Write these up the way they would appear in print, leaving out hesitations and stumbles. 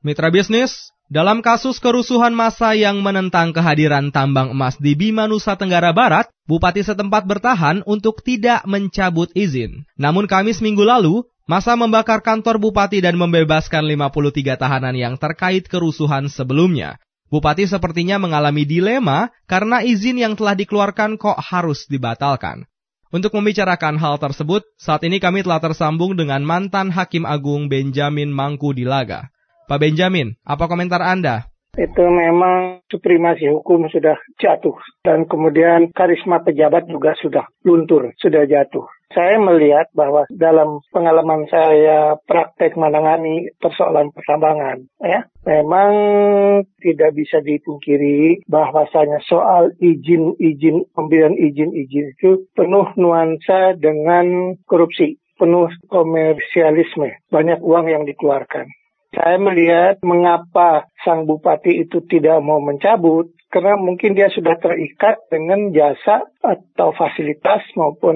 Mitra bisnis, dalam kasus kerusuhan massa yang menentang kehadiran tambang emas di Bima, Nusa Tenggara Barat, Bupati setempat bertahan untuk tidak mencabut izin. Namun Kamis minggu lalu, massa membakar kantor Bupati dan membebaskan 53 tahanan yang terkait kerusuhan sebelumnya. Bupati sepertinya mengalami dilema karena izin yang telah dikeluarkan kok harus dibatalkan. Untuk membicarakan hal tersebut, saat ini kami telah tersambung dengan mantan Hakim Agung Benjamin Mangku Dilaga. Pak Benjamin, apa komentar Anda? Itu memang supremasi hukum sudah jatuh dan kemudian karisma pejabat juga sudah luntur, sudah jatuh. Saya melihat bahwa dalam pengalaman saya praktek menangani persoalan pertambangan, memang tidak bisa dipungkiri bahwasanya soal pemberian izin itu penuh nuansa dengan korupsi, penuh komersialisme, banyak uang yang dikeluarkan. Saya melihat mengapa sang bupati itu tidak mau mencabut, karena mungkin dia sudah terikat dengan jasa atau fasilitas maupun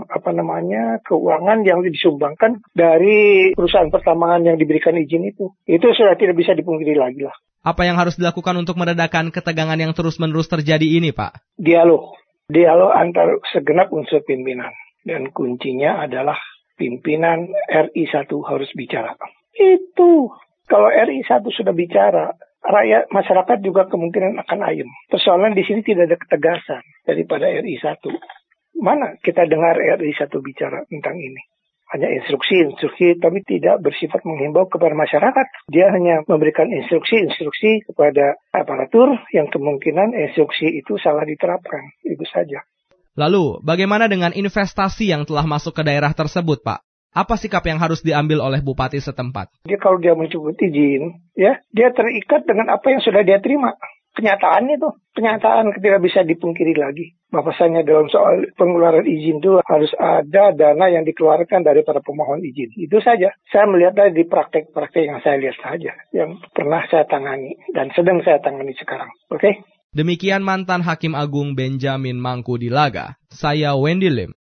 keuangan yang disumbangkan dari perusahaan pertambangan yang diberikan izin itu. Itu sudah tidak bisa dipungkiri lagi lah. Apa yang harus dilakukan untuk meredakan ketegangan yang terus-menerus terjadi ini, Pak? Dialog antar segenap unsur pimpinan. Dan kuncinya adalah pimpinan RI1 harus bicara. Itu. Kalau RI1 sudah bicara, masyarakat juga kemungkinan akan ayem. Persoalan di sini tidak ada ketegasan daripada RI1. Mana kita dengar RI1 bicara tentang ini? Hanya instruksi, tapi tidak bersifat menghimbau kepada masyarakat. Dia hanya memberikan instruksi kepada aparatur yang kemungkinan instruksi itu salah diterapkan. Itu saja. Lalu, bagaimana dengan investasi yang telah masuk ke daerah tersebut, Pak? Apa sikap yang harus diambil oleh bupati setempat? Kalau dia mencabut izin, dia terikat dengan apa yang sudah dia terima. Kenyataan tidak bisa dipungkiri lagi. Bahwasanya dalam soal pengeluaran izin itu harus ada dana yang dikeluarkan dari para pemohon izin. Itu saja. Saya melihat dari praktek-praktek yang saya lihat saja, yang pernah saya tangani dan sedang saya tangani sekarang. Oke? Demikian mantan Hakim Agung Benjamin Mangku Dilaga. Saya Wendy Lim.